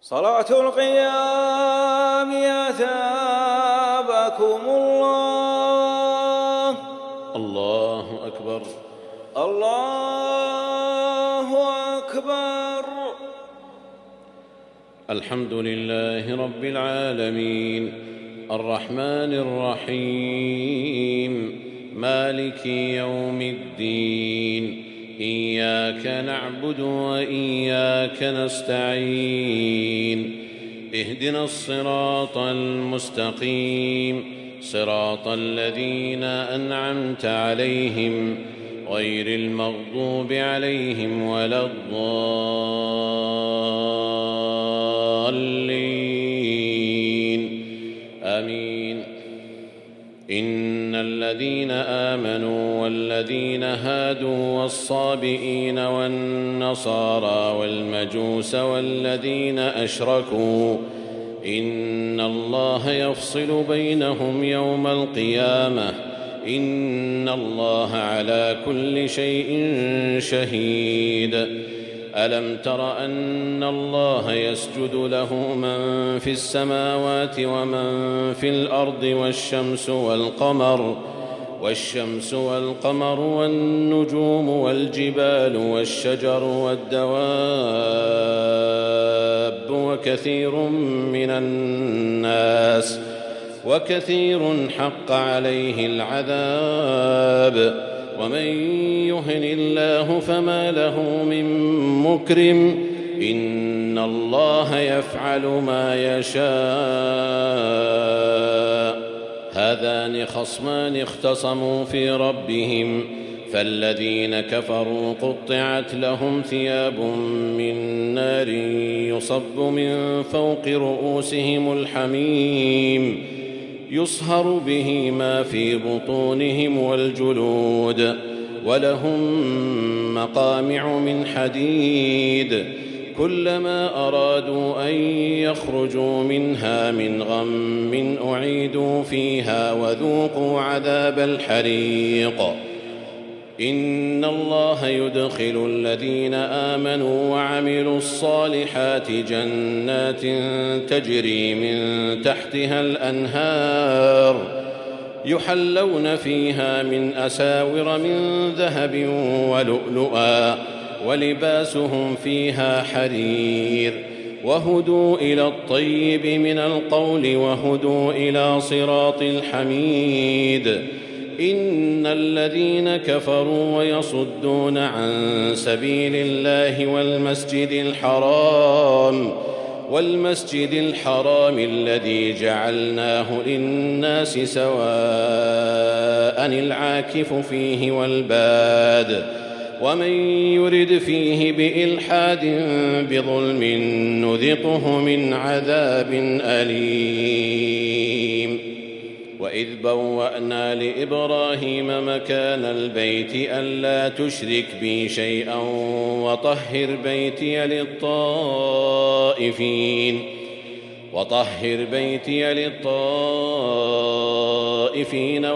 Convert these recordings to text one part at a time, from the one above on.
صلاة القيام أثابكم الله. الله أكبر. الله أكبر. الحمد لله رب العالمين الرحمن الرحيم مالك يوم الدين، إياك نعبد وإياك نستعين، اهدنا الصراط المستقيم، صراط الذين أنعمت عليهم غير المغضوب عليهم ولا الضالين، آمين. إن الذين آمنوا والذين هادوا والصابئين والنصارى والمجوس والذين أشركوا إن الله يفصل بينهم يوم القيامة، إن الله على كل شيء شهيد. ألم تر أن الله يسجد له من في السماوات ومن في الأرض والشمس والقمر والنجوم والجبال والشجر والدواب وكثير حق عليه العذاب، ومن يهن الله فما له من مكرم، إن الله يفعل ما يشاء. هذان خصمان اختصموا في ربهم، فالذين كفروا قطعت لهم ثياب من نار يصب من فوق رؤوسهم الحميم، يصهر به ما في بطونهم والجلود، ولهم مقامع من حديد، كلما أرادوا أن يخرجوا منها من غم أعيدوا فيها وذوقوا عذاب الحريق. إن الله يدخل الذين آمنوا وعملوا الصالحات جنات تجري من تحتها الأنهار، يحلون فيها من أساور من ذهب ولؤلؤا، ولباسهم فيها حرير، وهدوا إلى الطيب من القول وهدوا إلى صراط الحميد. إن الذين كفروا ويصدون عن سبيل الله والمسجد الحرام الذي جعلناه للناس سواء العاكف فيه والباد، ومن يرد فيه بإلحاد بظلم نذقه من عذاب أليم. وإذ بوأنا لإبراهيم مكان البيت ألا تشرك بي شيئا وطهر بيتي للطائفين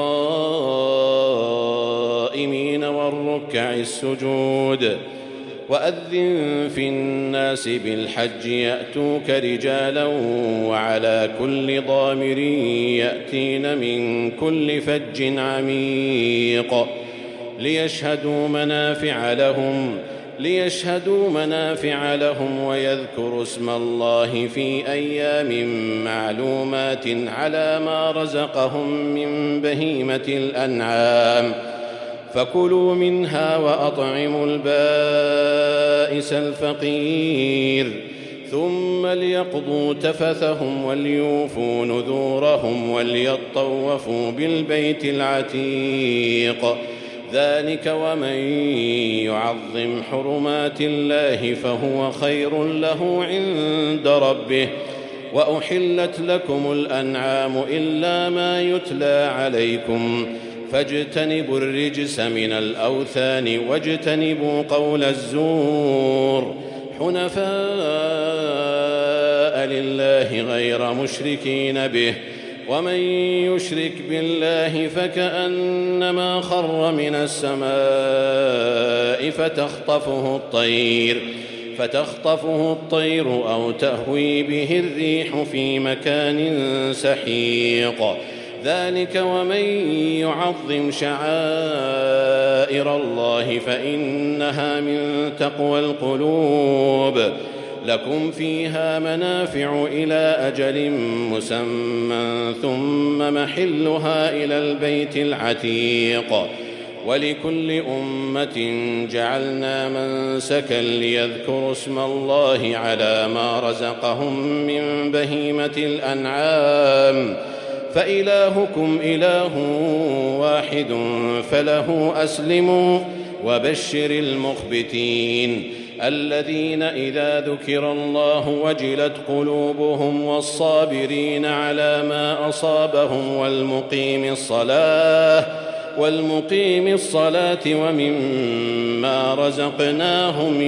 والقائمين والركع السجود. وأذن في الناس بالحج يأتوك رجالا وعلى كل ضامر يأتين من كل فج عميق، ليشهدوا منافع لهم ويذكروا اسم الله في أيام معلومات على ما رزقهم من بهيمة الأنعام، فكلوا منها وأطعموا البائس الفقير، ثم ليقضوا تفثهم وليوفوا نذورهم وليطوفوا بالبيت العتيق. ذلك ومن يعظم حرمات الله فهو خير له عند ربه. وأحلت لكم الأنعام إلا ما يتلى عليكم، فاجتنبوا الرجس من الأوثان واجتنبوا قول الزور، حنفاء لله غير مشركين به، ومن يشرك بالله فكأنما خر من السماء فتخطفه الطير فتخطفه الطير أو تهوي به الريح في مكان سحيق ذلك ومن يعظم شعائر الله فإنها من تقوى القلوب لكم فيها منافع إلى أجل مسمى ثم محلها إلى البيت العتيق ولكل أمة جعلنا منسكا ليذكروا اسم الله على ما رزقهم من بهيمة الأنعام فإلهكم إله واحد فله أسلموا وبشر المخبتين الذين إذا ذكر الله وجلت قلوبهم والصابرين على ما أصابهم والمقيم الصلاة ومما رزقناهم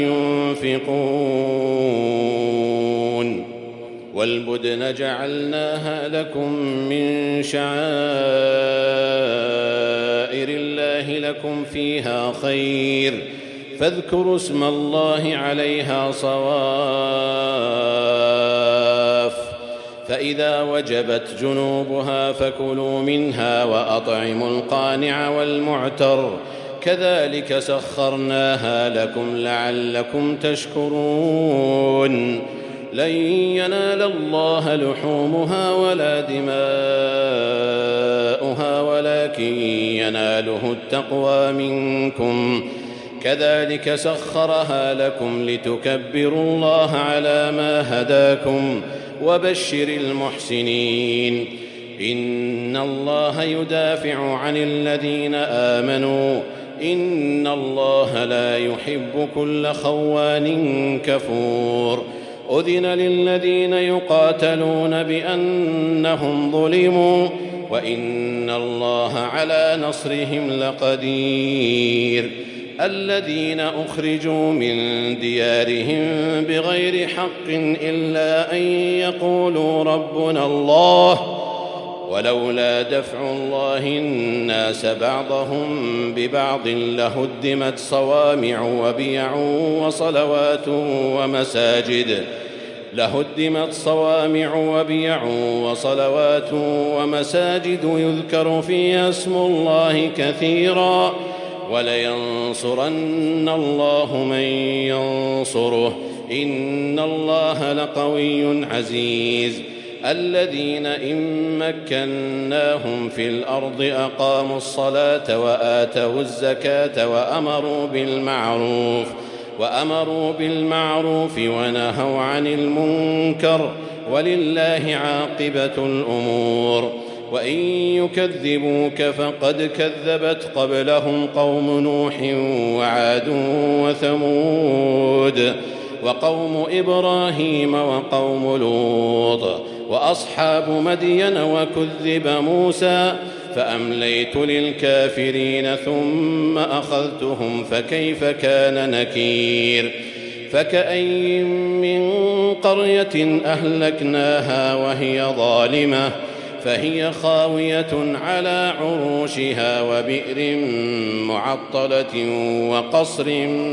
ينفقون والبدن جعلناها لكم من شعائر الله لكم فيها خير فاذكروا اسم الله عليها صواف فإذا وجبت جنوبها فكلوا منها وأطعموا القانع والمعتر كذلك سخرناها لكم لعلكم تشكرون لن ينال الله لحومها ولا دماؤها ولكن يناله التقوى منكم كذلك سخرها لكم لتكبروا الله على ما هداكم وبشر المحسنين إن الله يدافع عن الذين آمنوا إن الله لا يحب كل خوان كفور أذن للذين يقاتلون بأنهم ظلموا وإن الله على نصرهم لقدير الذين أخرجوا من ديارهم بغير حق إلا أن يقولوا ربنا الله ولولا دفع الله الناس بعضهم ببعض لهدمت صوامع وبيع وصلوات ومساجد يذكر فيها اسم الله كثيرا ولينصرن الله من ينصره إن الله لقوي عزيز الذين إن مكناهم في الأرض أقاموا الصلاة وآتوا الزكاة وأمروا بالمعروف ونهوا عن المنكر ولله عاقبة الأمور وإن يكذبوك فقد كذبت قبلهم قوم نوح وعاد وثمود وقوم إبراهيم وقوم لوط وأصحاب مدين وكذب موسى فأمليت للكافرين ثم أخذتهم فكيف كان نكير فكأي من قرية أهلكناها وهي ظالمة فهي خاوية على عروشها وبئر معطلة وقصر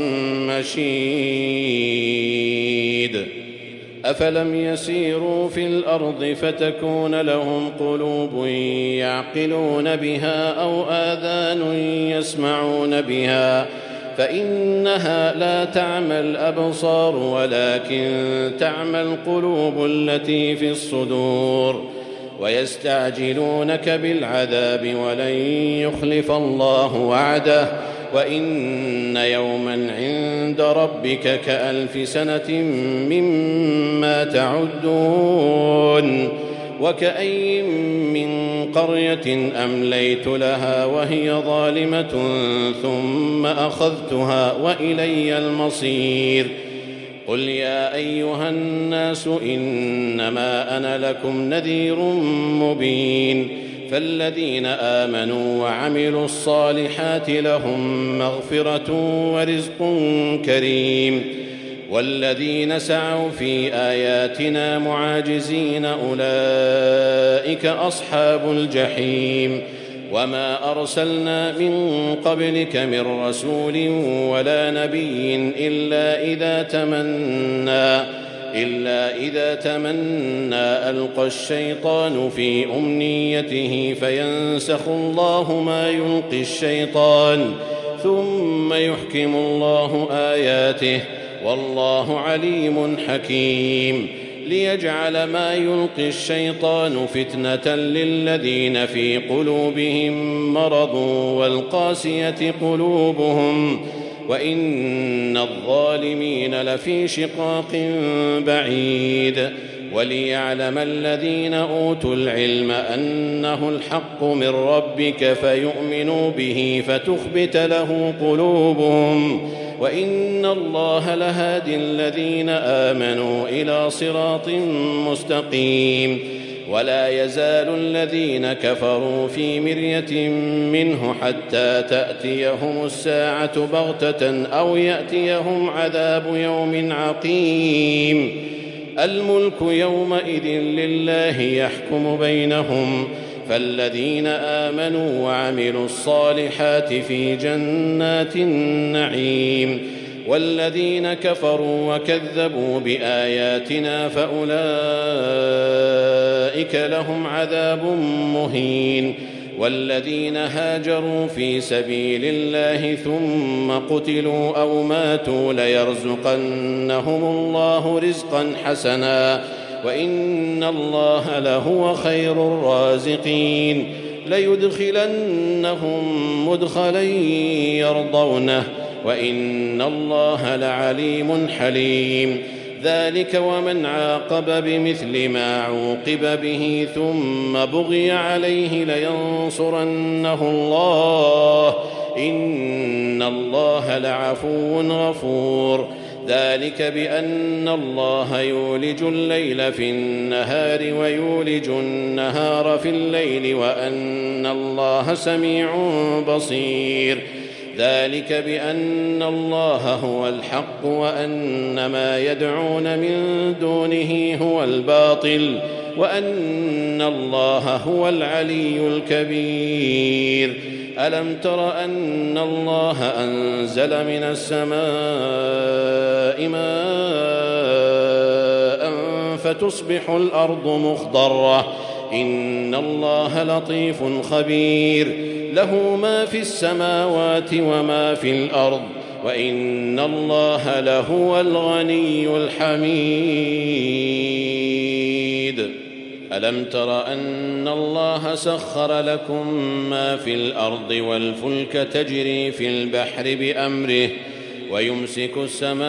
مشيد أفلم يسيروا في الأرض فتكون لهم قلوب يعقلون بها أو آذان يسمعون بها فإنها لا تعمى الأبصار ولكن تعمى القلوب التي في الصدور ويستعجلونك بالعذاب ولن يخلف الله وعده وإن يوما عند ربك كألف سنة مما تعدون وكأي من قرية أمليت لها وهي ظالمة ثم أخذتها وإلي المصير قل يا أيها الناس إنما أنا لكم نذير مبين فالذين آمنوا وعملوا الصالحات لهم مغفرة ورزق كريم والذين سعوا في آياتنا معاجزين أولئك أصحاب الجحيم وما أرسلنا من قبلك من رسول ولا نبي إلا إذا تمنى ألقى الشيطان في أمنيته فينسخ الله ما يلقي الشيطان ثم يحكم الله آياته والله عليم حكيم ليجعل ما يلقي الشيطان فتنة للذين في قلوبهم مرض والقاسية قلوبهم وإن الظالمين لفي شقاق بعيد وليعلم الذين أوتوا العلم أنه الحق من ربك فيؤمنوا به فتخبت له قلوبهم وإن الله لهادي الذين آمنوا إلى صراط مستقيم ولا يزال الذين كفروا في مرية منه حتى تأتيهم الساعة بغتة أو يأتيهم عذاب يوم عقيم الملك يومئذ لله يحكم بينهم فالذين آمنوا وعملوا الصالحات في جنات النعيم والذين كفروا وكذبوا بآياتنا فأولئك لهم عذاب مهين والذين هاجروا في سبيل الله ثم قتلوا أو ماتوا ليرزقنهم الله رزقا حسنا وإن الله لهو خير الرازقين ليدخلنهم مدخلا يرضونه وإن الله لعليم حليم ذلك ومن عاقب بمثل ما عوقب به ثم بغي عليه لينصرنه الله إن الله لعفو غفور ذلك بأن الله يولج الليل في النهار ويولج النهار في الليل وأن الله سميع بصير ذلك بأن الله هو الحق وأن ما يدعون من دونه هو الباطل وأن الله هو العلي الكبير ألم تر أن الله أنزل من السماء ماء فتصبح الأرض مخضرة إن الله لطيف خبير له ما في السماوات وما في الأرض وإن الله لهو الغني الحميد ألم تر أن الله سخر لكم ما في الأرض والفلك تجري في البحر بأمره ويمسك السماء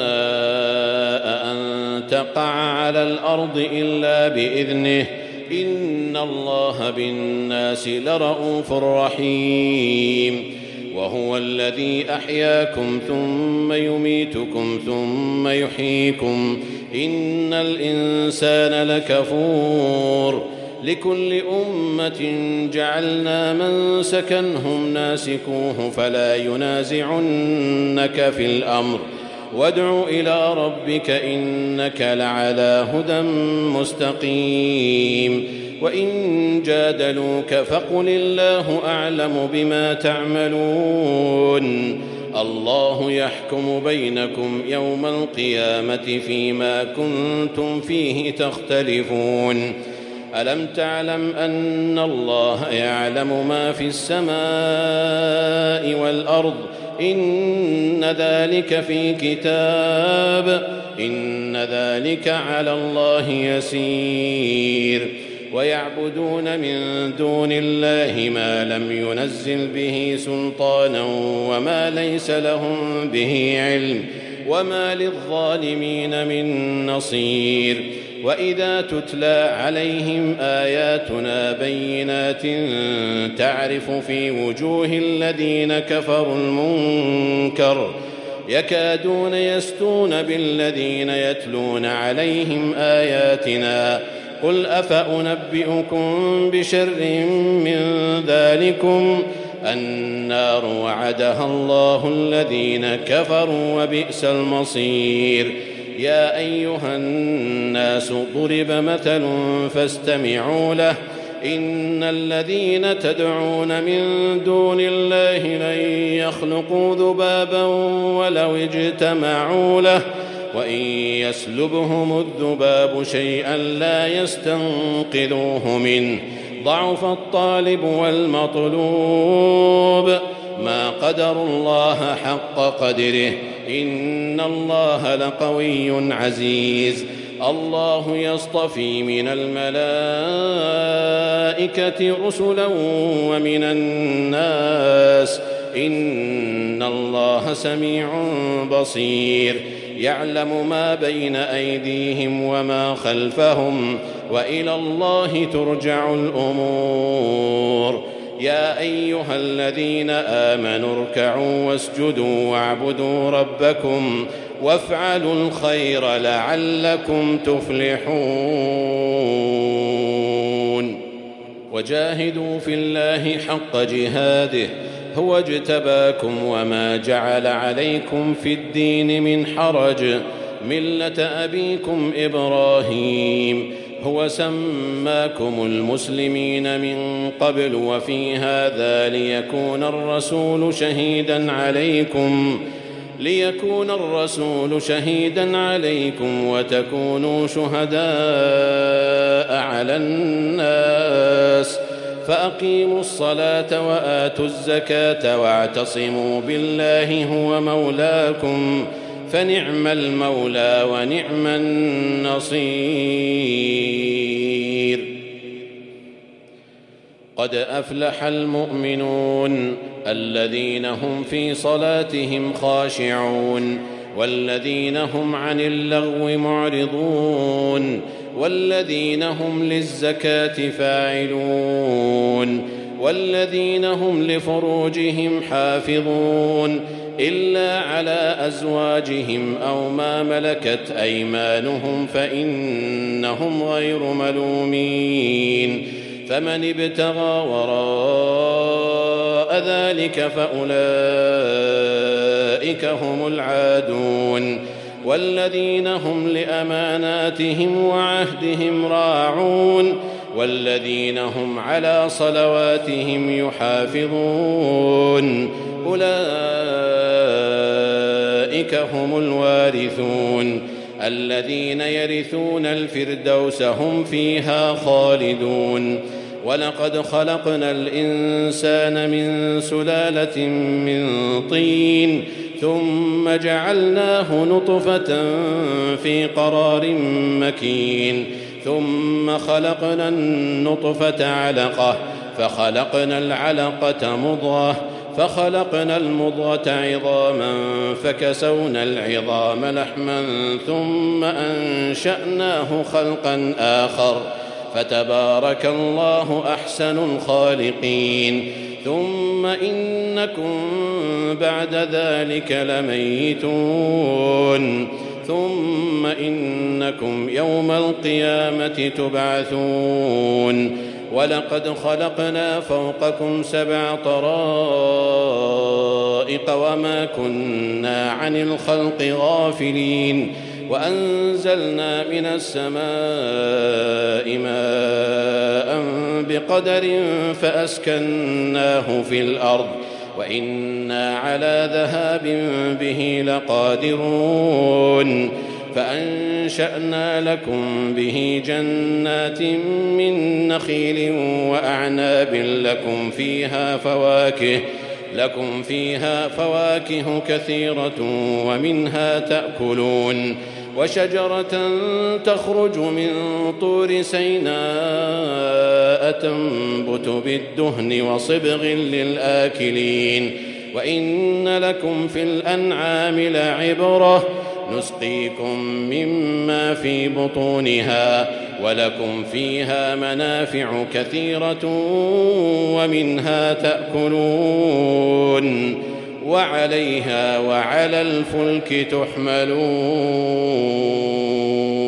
أن تقع على الأرض إلا بإذنه إن الله بالناس لرءوف رحيم وهو الذي أحياكم ثم يميتكم ثم يحييكم إن الإنسان لكفور لكل أمة جعلنا منسكا هم ناسكوه فلا ينازعنك في الأمر وادع إلى ربك إنك لعلى هدى مستقيم وإن جادلوك فقل الله أعلم بما تعملون الله يحكم بينكم يوم القيامة فيما كنتم فيه تختلفون ألم تعلم أن الله يعلم ما في السماء والأرض إن ذلك في كتاب إن ذلك على الله يسير ويعبدون من دون الله ما لم ينزل به سلطانا وما ليس لهم به علم وما للظالمين من نصير وإذا تتلى عليهم آياتنا بينات تعرف في وجوه الذين كفروا المنكر يكادون يسطون بالذين يتلون عليهم آياتنا قل أفأنبئكم بشر من ذلكم النار وعدها الله الذين كفروا وبئس المصير يا أيها الناس ضرب مثل فاستمعوا له إن الذين تدعون من دون الله لن يخلقوا ذبابا ولو اجتمعوا له وإن يسلبهم الذباب شيئا لا يستنقذوه منه ضعف الطالب والمطلوب ما قدروا الله حق قدره إن الله لقوي عزيز الله يصطفي من الملائكة رسلا ومن الناس إن الله سميع بصير يعلم ما بين أيديهم وما خلفهم وإلى الله ترجع الأمور يا أيها الذين آمنوا اركعوا واسجدوا واعبدوا ربكم وافعلوا الخير لعلكم تفلحون وجاهدوا في الله حق جهاده هو اجتباكم وما جعل عليكم في الدين من حرج ملة أبيكم إبراهيم هو سماكم المسلمين من قبل وفي هذا ليكون الرسول شهيدا عليكم وتكونوا شهداء على الناس فأقيموا الصلاة وآتوا الزكاة واعتصموا بالله هو مولاكم فنعم المولى ونعم النصير قد أفلح المؤمنون الذين هم في صلاتهم خاشعون والذين هم عن اللغو معرضون والذين هم للزكاة فاعلون والذين هم لفروجهم حافظون إلا على أزواجهم أو ما ملكت أيمانهم فإنهم غير ملومين فمن ابتغى وراء ذلك فأولئك هم العادون والذين هم لأماناتهم وعهدهم راعون والذين هم على صلواتهم يحافظون أولئك هم الوارثون الذين يرثون الفردوس هم فيها خالدون ولقد خلقنا الإنسان من سلالة من طين ثم جعلناه نطفة في قرار مكين ثم خلقنا النطفة علقة فخلقنا العلقة مضغة فخلقنا المضغة عظاما فكسونا العظام لحما ثم أنشأناه خلقا آخر فتبارك الله أحسن الخالقين ثم إنكم بعد ذلك لميتون ثم إنكم يوم القيامة تبعثون ولقد خلقنا فوقكم 7 طرائق وما كنا عن الخلق غافلين وأنزلنا من السماء ماء بقدر فأسكناه في الأرض وإنا على ذهاب به لقادرون فأنشأنا لكم به جنات من نخيل وأعناب لكم فيها فواكه كثيرة ومنها تأكلون وشجرة تخرج من طور سيناء تنبت بالدهن وصبغ للآكلين وإن لكم في الأنعام لعبرة نسقيكم مما في بطونها ولكم فيها منافع كثيرة ومنها تأكلون وعليها وعلى الفلك تحملون